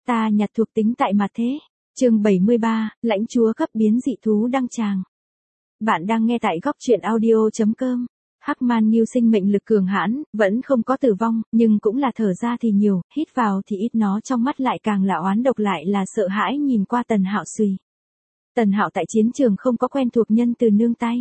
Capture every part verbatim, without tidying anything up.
Ta nhặt thuộc tính tại mặt thế. Chương bảy mươi ba, lãnh chúa cấp biến dị thú đăng tràng. Bạn đang nghe tại góc truyện audio chấm com. Hắc Man Nghiêu sinh mệnh lực cường hãn, vẫn không có tử vong, nhưng cũng là thở ra thì nhiều, hít vào thì ít, nó trong mắt lại càng là oán độc, lại là sợ hãi nhìn qua Tần Hạo xùy. Tần Hạo tại chiến trường không có quen thuộc nhân từ nương tay.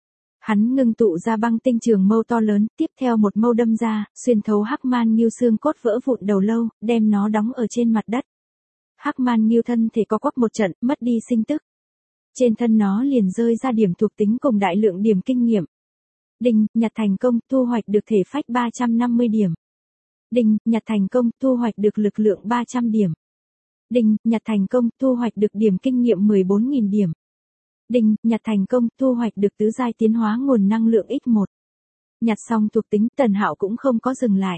Hắn ngưng tụ ra băng tinh trường mâu to lớn, tiếp theo một mâu đâm ra, xuyên thấu Hắc Man Nghiêu xương cốt vỡ vụn đầu lâu, đem nó đóng ở trên mặt đất. Hắc Man Nghiêu thân thể co quắp một trận, mất đi sinh tức. Trên thân nó liền rơi ra điểm thuộc tính cùng đại lượng điểm kinh nghiệm. Đinh, nhặt thành công, thu hoạch được thể phách ba trăm năm mươi điểm. Đinh, nhặt thành công, thu hoạch được lực lượng ba trăm điểm. Đinh, nhặt thành công, thu hoạch được điểm kinh nghiệm mười bốn nghìn điểm. Đinh, nhặt thành công, thu hoạch được tứ giai tiến hóa nguồn năng lượng nhân một. Nhặt xong thuộc tính, Tần Hạo cũng không có dừng lại.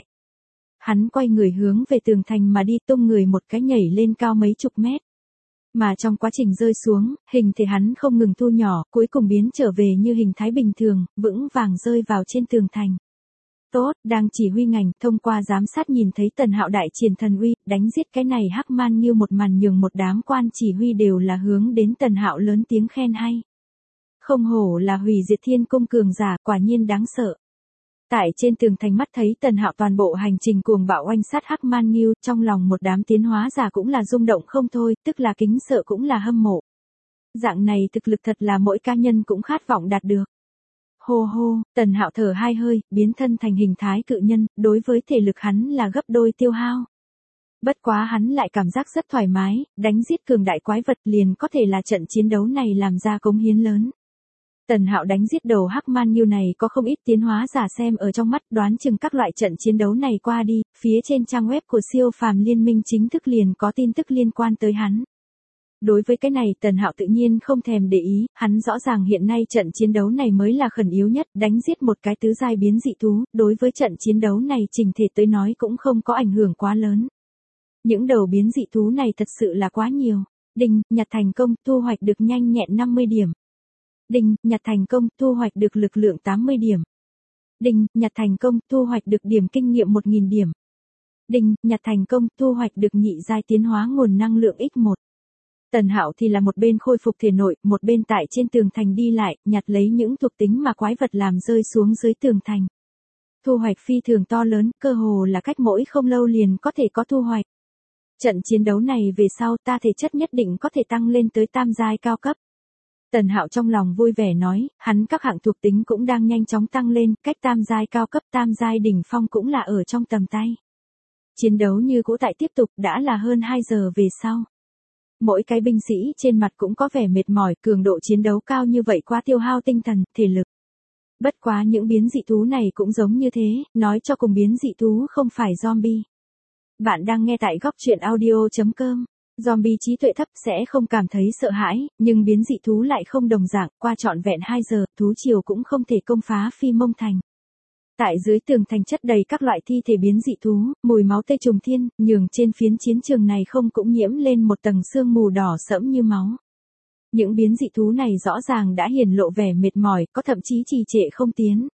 Hắn quay người hướng về tường thành mà đi, tung người một cái nhảy lên cao mấy chục mét. Mà trong quá trình rơi xuống, hình thể hắn không ngừng thu nhỏ, cuối cùng biến trở về như hình thái bình thường, vững vàng rơi vào trên tường thành. Tốt, đang chỉ huy ngành, thông qua giám sát nhìn thấy Tần Hạo đại triển thần uy, đánh giết cái này Hắc Man Nghiêu một màn nhường một đám quan chỉ huy đều là hướng đến Tần Hạo lớn tiếng khen hay. Không hổ là hủy diệt thiên cung cường giả, quả nhiên đáng sợ. Tại trên tường thành mắt thấy Tần Hạo toàn bộ hành trình cuồng bạo oanh sát Hắc Man Nghiêu, trong lòng một đám tiến hóa giả cũng là rung động không thôi, tức là kính sợ cũng là hâm mộ. Dạng này thực lực thật là mỗi cá nhân cũng khát vọng đạt được. Hô hô, Tần Hạo thở hai hơi, biến thân thành hình thái cự nhân, đối với thể lực hắn là gấp đôi tiêu hao. Bất quá hắn lại cảm giác rất thoải mái, đánh giết cường đại quái vật liền có thể là trận chiến đấu này làm ra cống hiến lớn. Tần Hạo đánh giết đầu Hắc Man Nghiêu này có không ít tiến hóa giả xem ở trong mắt, đoán chừng các loại trận chiến đấu này qua đi, phía trên trang web của siêu phàm liên minh chính thức liền có tin tức liên quan tới hắn. Đối với cái này Tần Hạo tự nhiên không thèm để ý, hắn rõ ràng hiện nay trận chiến đấu này mới là khẩn yếu nhất, đánh giết một cái tứ giai biến dị thú, đối với trận chiến đấu này trình thể tới nói cũng không có ảnh hưởng quá lớn. Những đầu biến dị thú này thật sự là quá nhiều. Đinh, nhặt thành công, thu hoạch được nhanh nhẹn năm mươi điểm. Đinh, nhặt thành công, thu hoạch được lực lượng tám mươi điểm. Đinh, nhặt thành công, thu hoạch được điểm kinh nghiệm một nghìn điểm. Đinh, nhặt thành công, thu hoạch được nhị giai tiến hóa nguồn năng lượng nhân một. Tần Hạo thì là một bên khôi phục thể nội, một bên tại trên tường thành đi lại, nhặt lấy những thuộc tính mà quái vật làm rơi xuống dưới tường thành. Thu hoạch phi thường to lớn, cơ hồ là cách mỗi không lâu liền có thể có thu hoạch. Trận chiến đấu này về sau ta thể chất nhất định có thể tăng lên tới tam giai cao cấp. Tần Hạo trong lòng vui vẻ nói, hắn các hạng thuộc tính cũng đang nhanh chóng tăng lên, cách tam giai cao cấp, tam giai đỉnh phong cũng là ở trong tầm tay. Chiến đấu như cũ tại tiếp tục, đã là hơn hai giờ về sau. Mỗi cái binh sĩ trên mặt cũng có vẻ mệt mỏi, cường độ chiến đấu cao như vậy quá tiêu hao tinh thần, thể lực. Bất quá những biến dị thú này cũng giống như thế, nói cho cùng biến dị thú không phải zombie. Bạn đang nghe tại góc truyện audio chấm com. Zombie trí tuệ thấp sẽ không cảm thấy sợ hãi, nhưng biến dị thú lại không đồng dạng, qua trọn vẹn hai giờ, thú triều cũng không thể công phá Phi Mông Thành. Tại dưới tường thành chất đầy các loại thi thể biến dị thú, mùi máu tươi trùng thiên, nhường trên phiến chiến trường này không cũng nhiễm lên một tầng sương mù đỏ sẫm như máu. Những biến dị thú này rõ ràng đã hiển lộ vẻ mệt mỏi, có thậm chí trì trệ không tiến.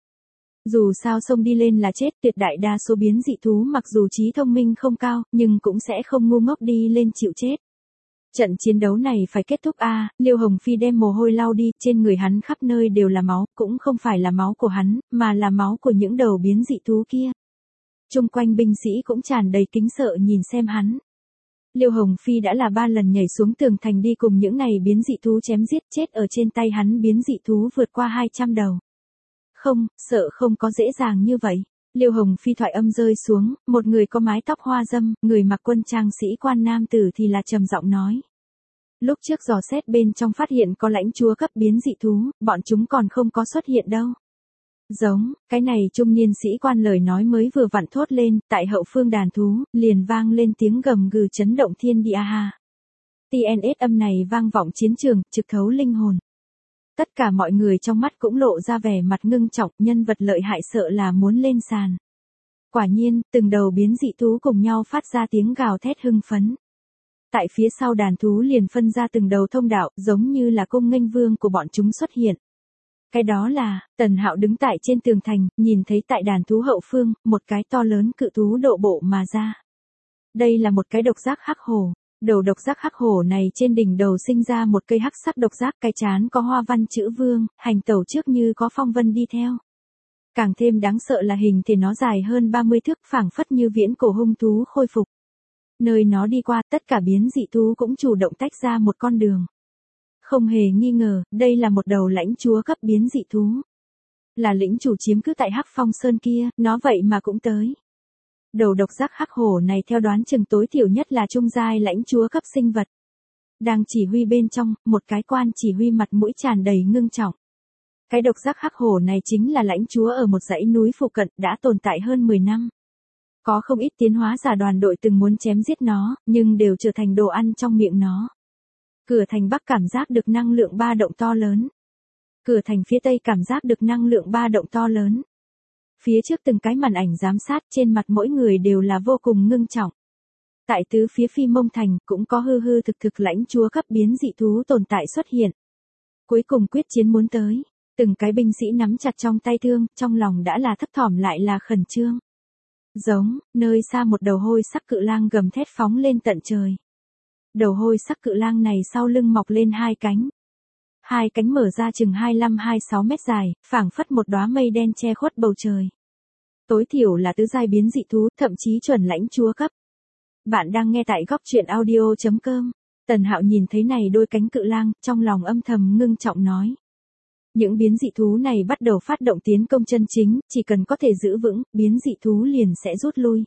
Dù sao xông đi lên là chết, tuyệt đại đa số biến dị thú mặc dù trí thông minh không cao, nhưng cũng sẽ không ngu ngốc đi lên chịu chết. Trận chiến đấu này phải kết thúc a, à, Liêu Hồng Phi đem mồ hôi lau đi, trên người hắn khắp nơi đều là máu, cũng không phải là máu của hắn, mà là máu của những đầu biến dị thú kia. Chung quanh binh sĩ cũng tràn đầy kính sợ nhìn xem hắn. Liêu Hồng Phi đã là ba lần nhảy xuống tường thành đi cùng những này biến dị thú chém giết, chết ở trên tay hắn biến dị thú vượt qua hai trăm đầu. Không, sợ không có dễ dàng như vậy. Liêu Hồng Phi thoại âm rơi xuống, một người có mái tóc hoa dâm, người mặc quân trang sĩ quan nam tử thì là trầm giọng nói. Lúc trước dò xét bên trong phát hiện có lãnh chúa cấp biến dị thú, bọn chúng còn không có xuất hiện đâu. Giống, cái này trung niên sĩ quan lời nói mới vừa vặn thốt lên, tại hậu phương đàn thú, liền vang lên tiếng gầm gừ chấn động thiên địa ha. tê en ét âm này vang vọng chiến trường, trực thấu linh hồn. Tất cả mọi người trong mắt cũng lộ ra vẻ mặt ngưng trọng, nhân vật lợi hại sợ là muốn lên sàn. Quả nhiên, từng đầu biến dị thú cùng nhau phát ra tiếng gào thét hưng phấn. Tại phía sau đàn thú liền phân ra từng đầu thông đạo, giống như là cung nghênh vương của bọn chúng xuất hiện. Cái đó là, Tần Hạo đứng tại trên tường thành, nhìn thấy tại đàn thú hậu phương, một cái to lớn cự thú độ bộ mà ra. Đây là một cái độc giác hắc hổ. Đầu độc giác hắc hổ này trên đỉnh đầu sinh ra một cây hắc sắc độc giác, cái trán có hoa văn chữ vương, hành tẩu trước như có phong vân đi theo. Càng thêm đáng sợ là hình thể nó dài hơn ba mươi thước, phảng phất như viễn cổ hung thú khôi phục. Nơi nó đi qua, tất cả biến dị thú cũng chủ động tách ra một con đường. Không hề nghi ngờ, đây là một đầu lãnh chúa cấp biến dị thú. Là lĩnh chủ chiếm cứ tại Hắc Phong Sơn kia, nó vậy mà cũng tới. Đầu độc giác hắc hổ này theo đoán chừng tối thiểu nhất là trung giai lãnh chúa cấp sinh vật. Đang chỉ huy bên trong, một cái quan chỉ huy mặt mũi tràn đầy ngưng trọng. Cái độc giác hắc hổ này chính là lãnh chúa ở một dãy núi phụ cận, đã tồn tại hơn mười năm. Có không ít tiến hóa giả đoàn đội từng muốn chém giết nó, nhưng đều trở thành đồ ăn trong miệng nó. Cửa thành Bắc cảm giác được năng lượng ba động to lớn. Cửa thành phía Tây cảm giác được năng lượng ba động to lớn. Phía trước từng cái màn ảnh giám sát, trên mặt mỗi người đều là vô cùng ngưng trọng. Tại tứ phía Phi Mông Thành cũng có hư hư thực thực lãnh chúa cấp biến dị thú tồn tại xuất hiện. Cuối cùng quyết chiến muốn tới. Từng cái binh sĩ nắm chặt trong tay thương, trong lòng đã là thấp thỏm lại là khẩn trương. Giống, nơi xa một đầu hôi sắc cự lang gầm thét phóng lên tận trời. Đầu hôi sắc cự lang này sau lưng mọc lên hai cánh. Hai cánh mở ra chừng hai mươi lăm hai mươi sáu mét dài, phảng phất một đóa mây đen che khuất bầu trời. Tối thiểu là tứ giai biến dị thú, thậm chí chuẩn lãnh chúa cấp. Bạn đang nghe tại góc truyện audio chấm com. Tần Hạo nhìn thấy này đôi cánh cự lang, trong lòng âm thầm ngưng trọng nói. Những biến dị thú này bắt đầu phát động tiến công chân chính, chỉ cần có thể giữ vững, biến dị thú liền sẽ rút lui.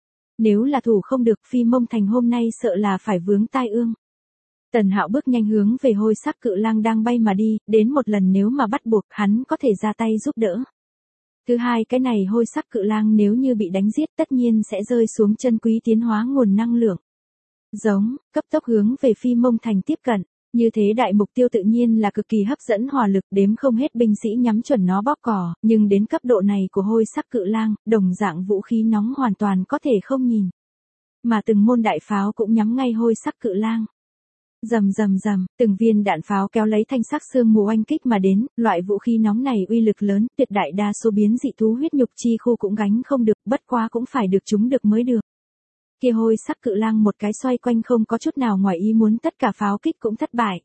Nếu là thủ không được, Phi Mông Thành hôm nay sợ là phải vướng tai ương. Tần Hạo bước nhanh hướng về hôi sắc cự lang đang bay mà đi, đến một lần nếu mà bắt buộc hắn có thể ra tay giúp đỡ. Thứ hai, cái này hôi sắc cự lang nếu như bị đánh giết tất nhiên sẽ rơi xuống chân quý tiến hóa nguồn năng lượng. Giống, cấp tốc hướng về Phi Mông Thành tiếp cận. Như thế đại mục tiêu tự nhiên là cực kỳ hấp dẫn hỏa lực, đếm không hết binh sĩ nhắm chuẩn nó bóp cò, nhưng đến cấp độ này của hôi sắc cự lang, đồng dạng vũ khí nóng hoàn toàn có thể không nhìn. Mà từng môn đại pháo cũng nhắm ngay hôi sắc cự lang. Rầm rầm rầm, từng viên đạn pháo kéo lấy thanh sắc sương mù oanh kích mà đến, loại vũ khí nóng này uy lực lớn, tuyệt đại đa số biến dị thú huyết nhục chi khu cũng gánh không được, bất quá cũng phải được chúng được mới được. Kia hôi sắc cự lang một cái xoay quanh không có chút nào ngoài ý muốn, tất cả pháo kích cũng thất bại.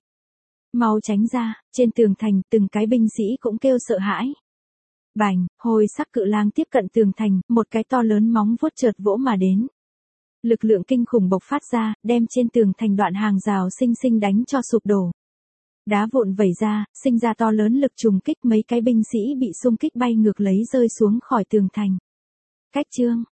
Mau tránh ra, trên tường thành từng cái binh sĩ cũng kêu sợ hãi. Bành, hôi sắc cự lang tiếp cận tường thành, một cái to lớn móng vuốt chợt vỗ mà đến. Lực lượng kinh khủng bộc phát ra, đem trên tường thành đoạn hàng rào sinh sinh đánh cho sụp đổ. Đá vụn vẩy ra, sinh ra to lớn lực trùng kích, mấy cái binh sĩ bị xung kích bay ngược lấy rơi xuống khỏi tường thành. Cách chương,